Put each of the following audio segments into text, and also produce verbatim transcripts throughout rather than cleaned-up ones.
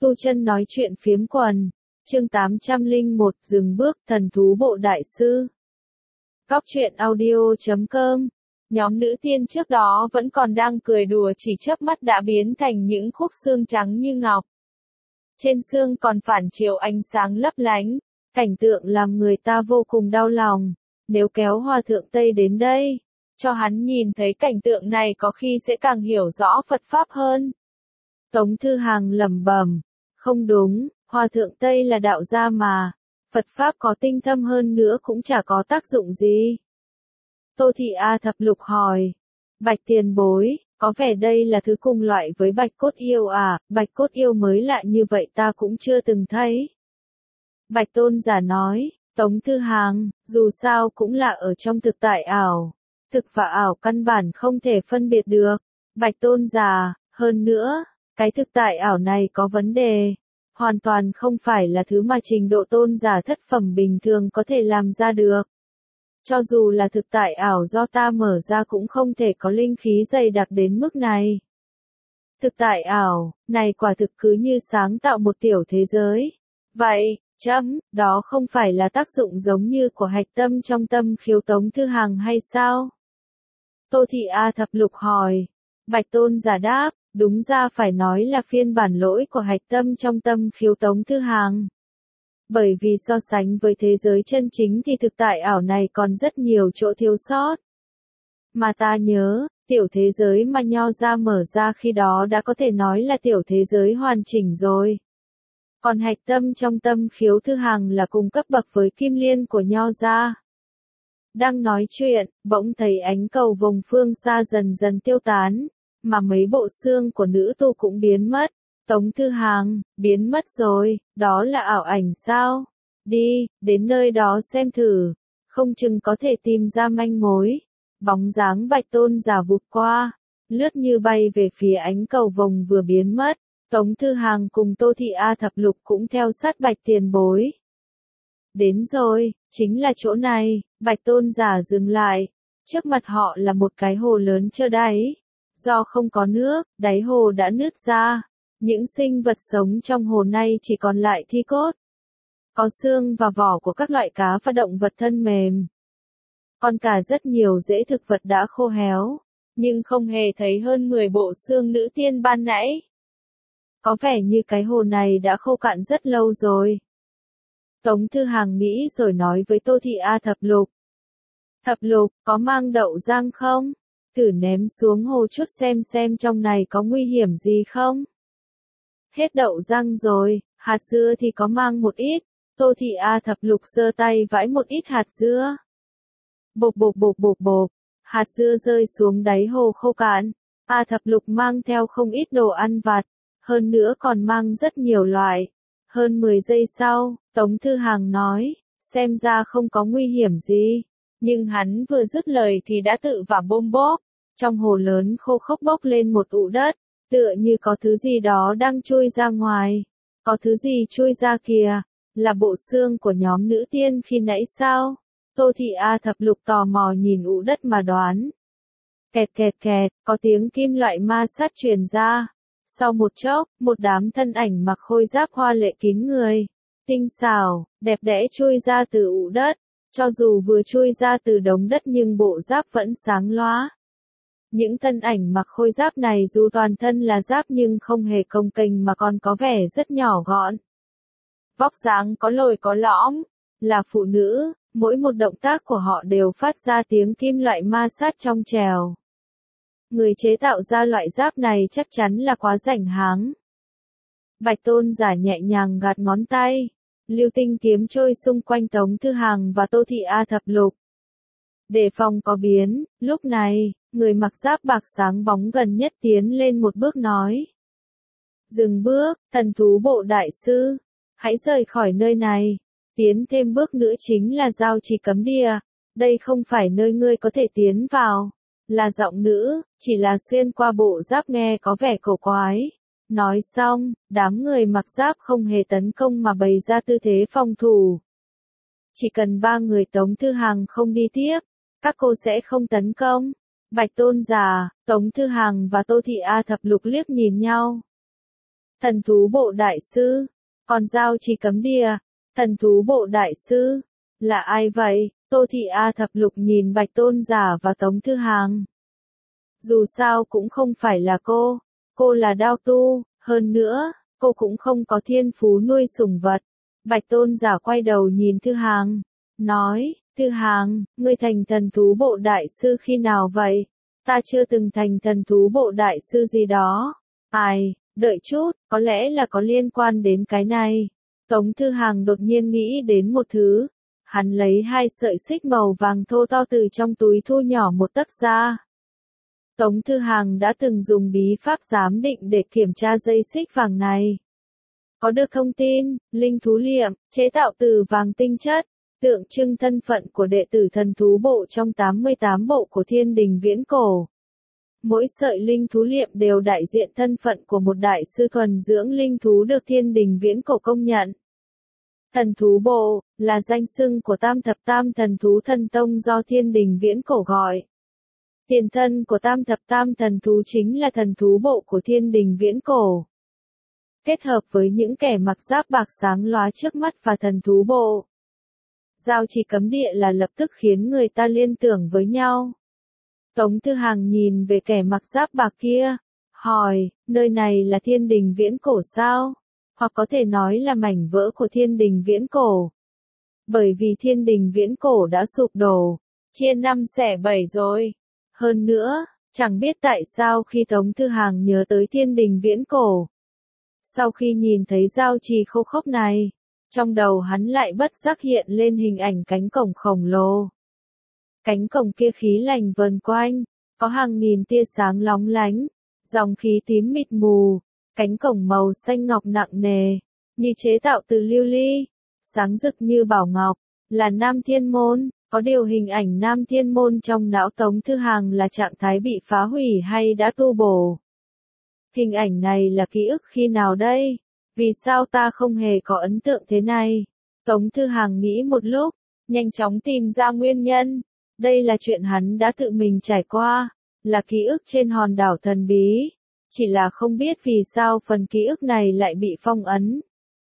Tu chân nói chuyện phiếm quần. Chương tám trăm lẻ một dừng bước thần thú bộ đại sư. Góc truyện audio chấm com. Nhóm nữ tiên trước đó vẫn còn đang cười đùa chỉ chớp mắt đã biến thành những khúc xương trắng như ngọc. Trên xương còn phản chiếu ánh sáng lấp lánh, cảnh tượng làm người ta vô cùng đau lòng. Nếu kéo Hòa Thượng Tây đến đây, cho hắn nhìn thấy cảnh tượng này có khi sẽ càng hiểu rõ Phật Pháp hơn. Tống Thư Hàng lẩm bẩm, không đúng, Hòa Thượng Tây là đạo gia mà, Phật Pháp có tinh thâm hơn nữa cũng chả có tác dụng gì. Tô Thị A Thập Lục hỏi, Bạch tiền bối, có vẻ đây là thứ cùng loại với Bạch Cốt Yêu à, Bạch Cốt Yêu mới lạ như vậy ta cũng chưa từng thấy. Bạch Tôn giả nói, Tống Thư Hàng, dù sao cũng là ở trong thực tại ảo, thực và ảo căn bản không thể phân biệt được. Bạch Tôn giả, hơn nữa, cái thực tại ảo này có vấn đề, hoàn toàn không phải là thứ mà trình độ tôn giả thất phẩm bình thường có thể làm ra được. Cho dù là thực tại ảo do ta mở ra cũng không thể có linh khí dày đặc đến mức này. Thực tại ảo, này quả thực cứ như sáng tạo một tiểu thế giới. Vậy, chấm, đó không phải là tác dụng giống như của hạch tâm trong tâm khiếu Tống Thư Hàng hay sao? Tô Thị A Thập Lục hỏi. Bạch Tôn giả đáp, đúng ra phải nói là phiên bản lỗi của hạch tâm trong tâm khiếu Tống Thư Hàng. Bởi vì so sánh với thế giới chân chính thì thực tại ảo này còn rất nhiều chỗ thiếu sót. Mà ta nhớ, tiểu thế giới mà Nho gia mở ra khi đó đã có thể nói là tiểu thế giới hoàn chỉnh rồi. Còn hạch tâm trong tâm khiếu Thư Hàng là cùng cấp bậc với kim liên của Nho gia. Đang nói chuyện, bỗng thấy ánh cầu vồng phương xa dần dần tiêu tán, mà mấy bộ xương của nữ tu cũng biến mất. Tống Thư Hàng, biến mất rồi, đó là ảo ảnh sao? Đi, đến nơi đó xem thử, không chừng có thể tìm ra manh mối. Bóng dáng Bạch Tôn giả vụt qua, lướt như bay về phía ánh cầu vồng vừa biến mất. Tống Thư Hàng cùng Tô Thị A Thập Lục cũng theo sát Bạch tiền bối. Đến rồi, chính là chỗ này. Bạch Tôn giả dừng lại, trước mặt họ là một cái hồ lớn trơ đáy. Do không có nước, đáy hồ đã nứt ra. Những sinh vật sống trong hồ này chỉ còn lại thi cốt. Có xương và vỏ của các loại cá và động vật thân mềm. Còn cả rất nhiều rễ thực vật đã khô héo, nhưng không hề thấy hơn mười bộ xương nữ tiên ban nãy. Có vẻ như cái hồ này đã khô cạn rất lâu rồi. Tống Thư Hàng nghĩ rồi nói với Tô Thị A Thập Lục. Thập Lục, có mang đậu rang không? Thử ném xuống hồ chút xem xem trong này có nguy hiểm gì không? Hết đậu rang rồi, hạt dưa thì có mang một ít. Tô Thị A Thập Lục giơ tay vãi một ít hạt dưa. Bộp bộp bộp bộp bộp, hạt dưa rơi xuống đáy hồ khô cạn. A Thập Lục mang theo không ít đồ ăn vặt, hơn nữa còn mang rất nhiều loại. Hơn mười giây sau, Tống Thư Hàng nói, xem ra không có nguy hiểm gì. Nhưng hắn vừa dứt lời thì đã tự vả bôm bốp. Trong hồ lớn khô khốc bốc lên một ụ đất, tựa như có thứ gì đó đang trôi ra ngoài. Có thứ gì trôi ra kìa, là bộ xương của nhóm nữ tiên khi nãy sao? Tô Thị A Thập Lục tò mò nhìn ụ đất mà đoán. Kẹt kẹt kẹt, có tiếng kim loại ma sát truyền ra. Sau một chốc, một đám thân ảnh mặc khôi giáp hoa lệ kín người, tinh xảo, đẹp đẽ chui ra từ ụ đất. Cho dù vừa chui ra từ đống đất nhưng bộ giáp vẫn sáng lóa. Những thân ảnh mặc khôi giáp này dù toàn thân là giáp nhưng không hề cồng kềnh mà còn có vẻ rất nhỏ gọn. Vóc dáng có lồi có lõm, là phụ nữ, mỗi một động tác của họ đều phát ra tiếng kim loại ma sát trong trèo. Người chế tạo ra loại giáp này chắc chắn là quá rảnh háng. Bạch Tôn giả nhẹ nhàng gạt ngón tay, lưu tinh kiếm trôi xung quanh Tống Thư Hàng và Tô Thị A Thập Lục. Đề phòng có biến, lúc này, người mặc giáp bạc sáng bóng gần nhất tiến lên một bước nói. Dừng bước, thần thú bộ đại sư, hãy rời khỏi nơi này, tiến thêm bước nữa chính là giao trì cấm địa, đây không phải nơi ngươi có thể tiến vào. Là giọng nữ, chỉ là xuyên qua bộ giáp nghe có vẻ cổ quái. Nói xong, đám người mặc giáp không hề tấn công mà bày ra tư thế phòng thủ. Chỉ cần ba người Tống Thư Hàng không đi tiếp, các cô sẽ không tấn công. Bạch Tôn giả, Tống Thư Hàng và Tô Thị A Thập Lục liếc nhìn nhau. Thần thú bộ đại sư. Còn giao trì cấm địa. Thần thú bộ đại sư. Là ai vậy? Tô Thị A Thập Lục nhìn Bạch Tôn Giả và Tống Thư Hàng. Dù sao cũng không phải là cô. Cô là đao tu, hơn nữa, cô cũng không có thiên phú nuôi sủng vật. Bạch Tôn Giả quay đầu nhìn Thư Hàng. Nói, Thư Hàng, ngươi thành thần thú bộ đại sư khi nào vậy? Ta chưa từng thành thần thú bộ đại sư gì đó. Ai, đợi chút, có lẽ là có liên quan đến cái này. Tống Thư Hàng đột nhiên nghĩ đến một thứ. Hắn lấy hai sợi xích màu vàng thô to từ trong túi thu nhỏ một tấc ra. Tống Thư Hàng đã từng dùng bí pháp giám định để kiểm tra dây xích vàng này. Có được thông tin, linh thú liệm, chế tạo từ vàng tinh chất, tượng trưng thân phận của đệ tử thần thú bộ trong tám mươi tám bộ của thiên đình viễn cổ. Mỗi sợi linh thú liệm đều đại diện thân phận của một đại sư thuần dưỡng linh thú được thiên đình viễn cổ công nhận. Thần thú bộ, là danh xưng của tam thập tam thần thú thần tông do thiên đình viễn cổ gọi. Tiền thân của tam thập tam thần thú chính là thần thú bộ của thiên đình viễn cổ. Kết hợp với những kẻ mặc giáp bạc sáng lóa trước mắt và thần thú bộ. Giao trì cấm địa là lập tức khiến người ta liên tưởng với nhau. Tống Thư Hàng nhìn về kẻ mặc giáp bạc kia, hỏi, nơi này là thiên đình viễn cổ sao? Hoặc có thể nói là mảnh vỡ của thiên đình viễn cổ. Bởi vì thiên đình viễn cổ đã sụp đổ, chia năm xẻ bảy rồi. Hơn nữa, chẳng biết tại sao khi Tống Thư Hàng nhớ tới thiên đình viễn cổ. Sau khi nhìn thấy giao trì khô khốc này, trong đầu hắn lại bất giác hiện lên hình ảnh cánh cổng khổng lồ. Cánh cổng kia khí lành vờn quanh, có hàng nghìn tia sáng lóng lánh, dòng khí tím mịt mù, cánh cổng màu xanh ngọc nặng nề, như chế tạo từ lưu ly, sáng rực như bảo ngọc, là Nam Thiên Môn. Có điều hình ảnh Nam Thiên Môn trong não Tống Thư Hàng là trạng thái bị phá hủy hay đã tu bổ. Hình ảnh này là ký ức khi nào đây? Vì sao ta không hề có ấn tượng thế này? Tống Thư Hàng nghĩ một lúc, nhanh chóng tìm ra nguyên nhân. Đây là chuyện hắn đã tự mình trải qua, là ký ức trên hòn đảo thần bí. Chỉ là không biết vì sao phần ký ức này lại bị phong ấn.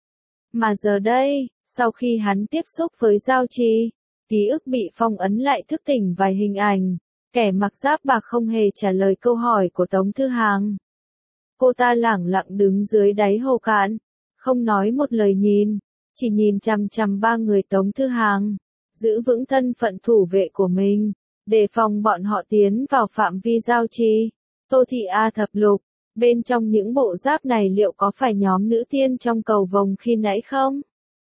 Mà giờ đây, sau khi hắn tiếp xúc với giao trì, ký ức bị phong ấn lại thức tỉnh vài hình ảnh. Kẻ mặc giáp bạc không hề trả lời câu hỏi của Tống Thư Hàng. Cô ta lẳng lặng đứng dưới đáy hồ cạn, không nói một lời nhìn, chỉ nhìn chằm chằm ba người Tống Thư Hàng, giữ vững thân phận thủ vệ của mình, đề phòng bọn họ tiến vào phạm vi giao trì. Tô Thị A Thập Lục, bên trong những bộ giáp này liệu có phải nhóm nữ tiên trong cầu vồng khi nãy không?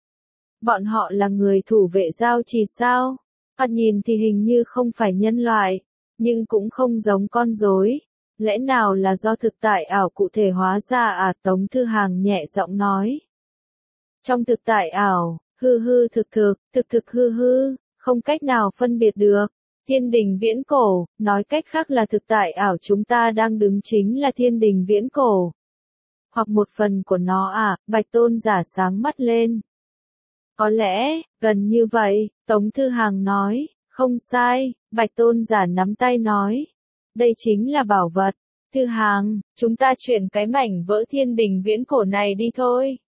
Bọn họ là người thủ vệ giao trì sao? Thoạt nhìn thì hình như không phải nhân loại, nhưng cũng không giống con rối. Lẽ nào là do thực tại ảo cụ thể hóa ra à? Tống Thư Hàng nhẹ giọng nói. Trong thực tại ảo, hư hư thực thực, thực thực hư hư, không cách nào phân biệt được. Thiên đình viễn cổ, nói cách khác là thực tại ảo chúng ta đang đứng chính là thiên đình viễn cổ. Hoặc một phần của nó à? Bạch Tôn Giả sáng mắt lên. Có lẽ, gần như vậy, Tống Thư Hàng nói, không sai. Bạch Tôn Giả nắm tay nói. Đây chính là bảo vật. Thư Hàng, chúng ta chuyển cái mảnh vỡ thiên đình viễn cổ này đi thôi.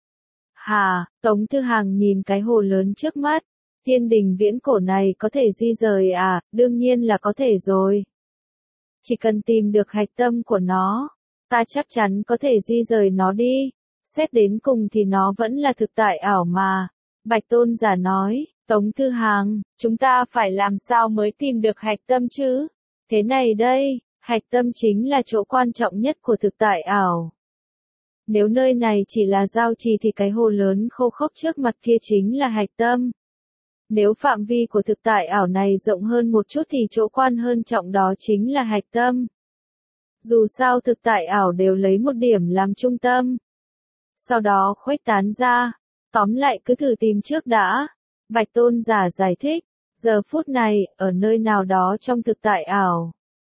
Hà, Tống Thư Hàng nhìn cái hồ lớn trước mắt. Thiên đình viễn cổ này có thể di rời à? Đương nhiên là có thể rồi. Chỉ cần tìm được hạch tâm của nó, ta chắc chắn có thể di rời nó đi. Xét đến cùng thì nó vẫn là thực tại ảo mà. Bạch Tôn Giả nói, Tống Thư Hàng, chúng ta phải làm sao mới tìm được hạch tâm chứ? Thế này đây, hạch tâm chính là chỗ quan trọng nhất của thực tại ảo. Nếu nơi này chỉ là giao trì thì cái hồ lớn khô khốc trước mặt kia chính là hạch tâm. Nếu phạm vi của thực tại ảo này rộng hơn một chút thì chỗ quan hơn trọng đó chính là hạch tâm. Dù sao thực tại ảo đều lấy một điểm làm trung tâm. Sau đó khuếch tán ra. Tóm lại cứ thử tìm trước đã. Bạch Tôn Giả giải thích. Giờ phút này, ở nơi nào đó trong thực tại ảo.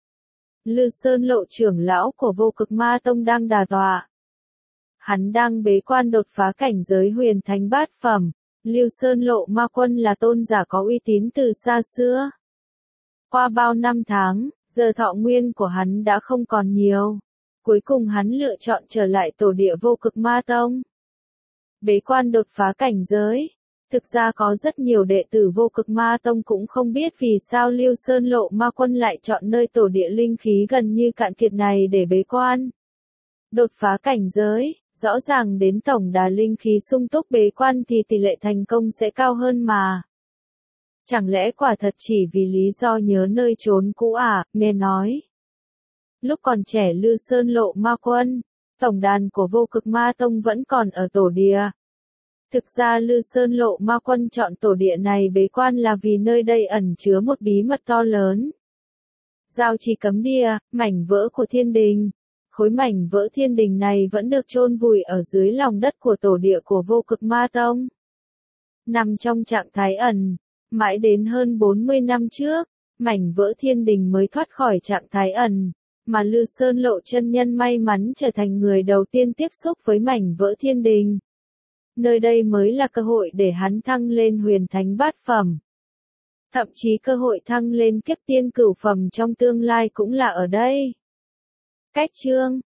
Lư Sơn Lộ trưởng lão của Vô Cực Ma Tông đang đà tọa. Hắn đang bế quan đột phá cảnh giới huyền thánh bát phẩm. Lưu Sơn Lộ Ma Quân là tôn giả có uy tín từ xa xưa. Qua bao năm tháng, giờ thọ nguyên của hắn đã không còn nhiều. Cuối cùng hắn lựa chọn trở lại tổ địa Vô Cực Ma Tông. Bế quan đột phá cảnh giới. Thực ra có rất nhiều đệ tử Vô Cực Ma Tông cũng không biết vì sao Lưu Sơn Lộ Ma Quân lại chọn nơi tổ địa linh khí gần như cạn kiệt này để bế quan. Đột phá cảnh giới, rõ ràng đến tổng đà linh khí sung túc bế quan thì tỷ lệ thành công sẽ cao hơn mà. Chẳng lẽ quả thật chỉ vì lý do nhớ nơi trốn cũ à, nghe nói. Lúc còn trẻ Lưu Sơn Lộ Ma Quân, tổng đàn của Vô Cực Ma Tông vẫn còn ở tổ địa. Thực ra Lưu Sơn Lộ Ma Quân chọn tổ địa này bế quan là vì nơi đây ẩn chứa một bí mật to lớn. Giao trì cấm địa, mảnh vỡ của thiên đình. Khối mảnh vỡ thiên đình này vẫn được chôn vùi ở dưới lòng đất của tổ địa của Vô Cực Ma Tông. Nằm trong trạng thái ẩn, mãi đến hơn bốn mươi năm trước, mảnh vỡ thiên đình mới thoát khỏi trạng thái ẩn, mà Lưu Sơn Lộ chân nhân may mắn trở thành người đầu tiên tiếp xúc với mảnh vỡ thiên đình. Nơi đây mới là cơ hội để hắn thăng lên huyền thánh bát phẩm. Thậm chí cơ hội thăng lên kiếp tiên cửu phẩm trong tương lai cũng là ở đây. Cách chương